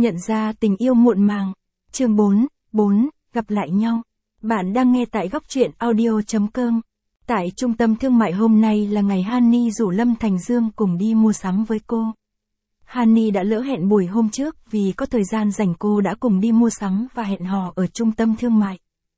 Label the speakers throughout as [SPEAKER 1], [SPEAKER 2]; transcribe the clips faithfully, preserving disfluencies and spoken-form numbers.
[SPEAKER 1] Nhận ra tình yêu muộn màng. Chương bốn, bốn, gặp lại nhau. Bạn đang nghe tại góc truyện audio chấm com. Tại trung tâm thương mại hôm nay là ngày Honey rủ Lâm Thành Dương cùng đi mua sắm với cô. Honey đã lỡ hẹn buổi hôm trước vì có thời gian rảnh cô đã cùng đi mua sắm và hẹn hò ở trung tâm thương mại.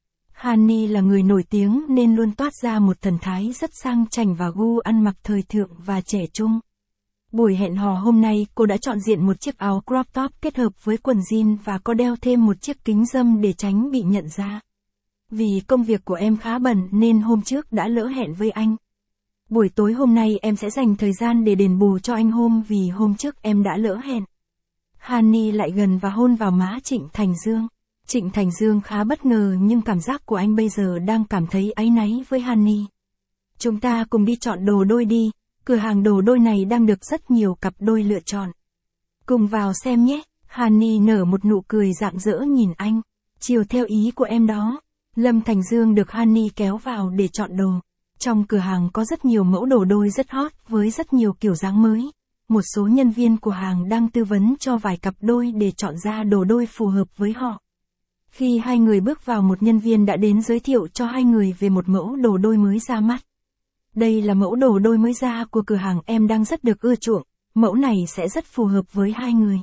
[SPEAKER 1] Honey là người nổi tiếng nên luôn toát ra một thần thái rất sang chảnh và gu ăn mặc thời thượng và trẻ trung. Buổi hẹn hò hôm nay cô đã chọn diện một chiếc áo crop top kết hợp với quần jean và có đeo thêm một chiếc kính râm để tránh bị nhận ra. Vì công việc của em khá bận nên hôm trước đã lỡ hẹn với anh. Buổi tối hôm nay em sẽ dành thời gian để đền bù cho anh hôm vì hôm trước em đã lỡ hẹn. Honey lại gần và hôn vào má Trịnh Thành Dương. Trịnh Thành Dương khá bất ngờ nhưng cảm giác của anh bây giờ đang cảm thấy áy náy với Honey. Chúng ta cùng đi chọn đồ đôi đi, cửa hàng đồ đôi này đang được rất nhiều cặp đôi lựa chọn. Cùng vào xem nhé, Honey nở một nụ cười rạng rỡ nhìn anh. Chiều theo ý của em đó. Lâm Thành Dương được Honey kéo vào để chọn đồ. Trong cửa hàng có rất nhiều mẫu đồ đôi rất hot với rất nhiều kiểu dáng mới. Một số nhân viên của hàng đang tư vấn cho vài cặp đôi để chọn ra đồ đôi phù hợp với họ. Khi hai người bước vào, một nhân viên đã đến giới thiệu cho hai người về một mẫu đồ đôi mới ra mắt. Đây là mẫu đồ đôi mới ra của cửa hàng em đang rất được ưa chuộng, mẫu này sẽ rất phù hợp với hai người.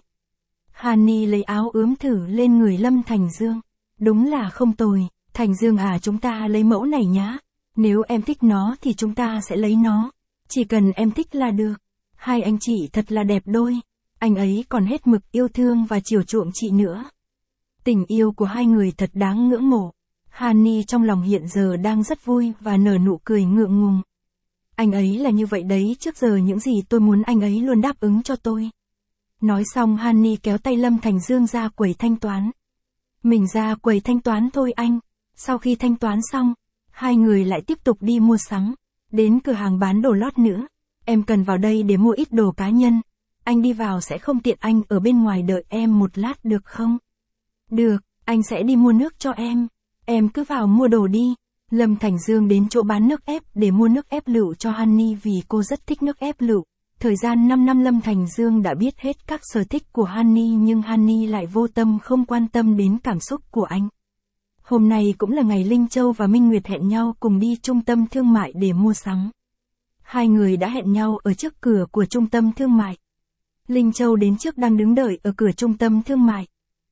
[SPEAKER 1] Honey lấy áo ướm thử lên người Lâm Thành Dương. Đúng là không tồi, Thành Dương à, chúng ta lấy mẫu này nhá. Nếu em thích nó thì chúng ta sẽ lấy nó. Chỉ cần em thích là được. Hai anh chị thật là đẹp đôi. Anh ấy còn hết mực yêu thương và chiều chuộng chị nữa. Tình yêu của hai người thật đáng ngưỡng mộ. Honey trong lòng hiện giờ đang rất vui và nở nụ cười ngượng ngùng. Anh ấy là như vậy đấy, trước giờ những gì tôi muốn anh ấy luôn đáp ứng cho tôi. Nói xong Honey kéo tay Lâm Thành Dương ra quầy thanh toán. Mình ra quầy thanh toán thôi anh. Sau khi thanh toán xong, hai người lại tiếp tục đi mua sắm. Đến cửa hàng bán đồ lót nữa. Em cần vào đây để mua ít đồ cá nhân. Anh đi vào sẽ không tiện, anh ở bên ngoài đợi em một lát được không? Được, anh sẽ đi mua nước cho em. Em cứ vào mua đồ đi. Lâm Thành Dương đến chỗ bán nước ép để mua nước ép lựu cho Honey vì cô rất thích nước ép lựu. Thời gian năm năm Lâm Thành Dương đã biết hết các sở thích của Honey nhưng Honey lại vô tâm không quan tâm đến cảm xúc của anh. Hôm nay cũng là ngày Linh Châu và Minh Nguyệt hẹn nhau cùng đi trung tâm thương mại để mua sắm. Hai người đã hẹn nhau ở trước cửa của trung tâm thương mại. Linh Châu đến trước đang đứng đợi ở cửa trung tâm thương mại.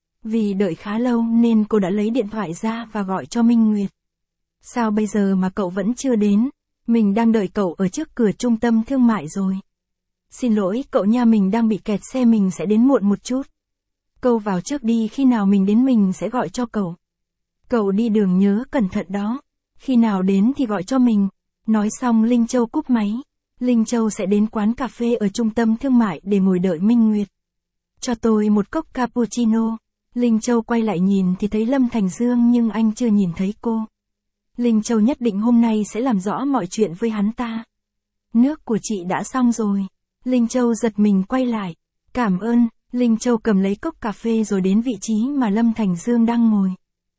[SPEAKER 1] Vì đợi khá lâu nên cô đã lấy điện thoại ra và gọi cho Minh Nguyệt. Sao bây giờ mà cậu vẫn chưa đến? Mình đang đợi cậu ở trước cửa trung tâm thương mại rồi. Xin lỗi cậu nha, mình đang bị kẹt xe, mình sẽ đến muộn một chút. Cậu vào trước đi, khi nào mình đến mình sẽ gọi cho cậu. Cậu đi đường nhớ cẩn thận đó. Khi nào đến thì gọi cho mình. Nói xong Linh Châu cúp máy. Linh Châu sẽ đến quán cà phê ở trung tâm thương mại để ngồi đợi Minh Nguyệt. Cho tôi một cốc cappuccino. Linh Châu quay lại nhìn thì thấy Lâm Thành Dương nhưng anh chưa nhìn thấy cô. Linh Châu nhất định hôm nay sẽ làm rõ mọi chuyện với hắn ta. Nước của chị đã xong rồi. Linh Châu giật mình quay lại. Cảm ơn. Linh Châu cầm lấy cốc cà phê rồi đến vị trí mà Lâm Thành Dương đang ngồi.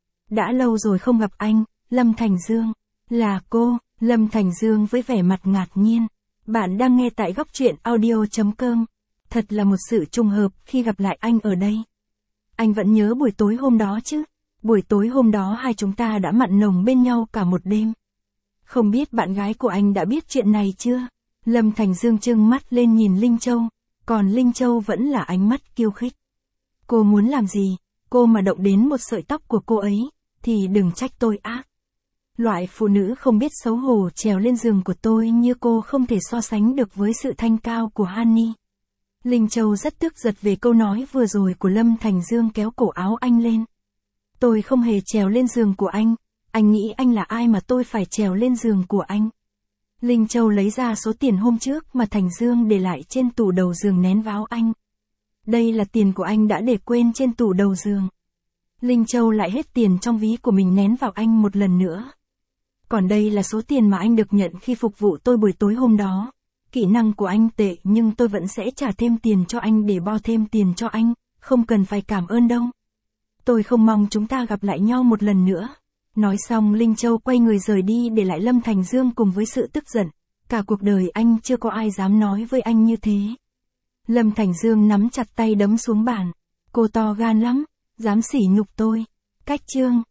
[SPEAKER 1] Đã lâu rồi không gặp anh, Lâm Thành Dương. Là cô, Lâm Thành Dương với vẻ mặt ngạc nhiên. Bạn đang nghe tại góc truyện audio chấm com. Thật là một sự trùng hợp khi gặp lại anh ở đây. Anh vẫn nhớ buổi tối hôm đó chứ? Buổi tối hôm đó hai chúng ta đã mặn nồng bên nhau cả một đêm. Không biết bạn gái của anh đã biết chuyện này chưa? Lâm Thành Dương trừng mắt lên nhìn Linh Châu, còn Linh Châu vẫn là ánh mắt kiêu khích. Cô muốn làm gì? Cô mà động đến một sợi tóc của cô ấy, thì đừng trách tôi ác. Loại phụ nữ không biết xấu hổ trèo lên giường của tôi như cô không thể so sánh được với sự thanh cao của Honey. Linh Châu rất tức giận về câu nói vừa rồi của Lâm Thành Dương kéo cổ áo anh lên. Tôi không hề trèo lên giường của anh, anh nghĩ anh là ai mà tôi phải trèo lên giường của anh. Linh Châu lấy ra số tiền hôm trước mà Thành Dương để lại trên tủ đầu giường ném vào anh. Đây là tiền của anh đã để quên trên tủ đầu giường. Linh Châu lại hết tiền trong ví của mình ném vào anh một lần nữa. Còn đây là số tiền mà anh được nhận khi phục vụ tôi buổi tối hôm đó. Kỹ năng của anh tệ nhưng tôi vẫn sẽ trả thêm tiền cho anh để bo thêm tiền cho anh, không cần phải cảm ơn đâu. Tôi không mong chúng ta gặp lại nhau một lần nữa. Nói xong Linh Châu quay người rời đi để lại Lâm Thành Dương cùng với sự tức giận. Cả cuộc đời anh chưa có ai dám nói với anh như thế. Lâm Thành Dương nắm chặt tay đấm xuống bàn. Cô to gan lắm, dám sỉ nhục tôi. Cách chương.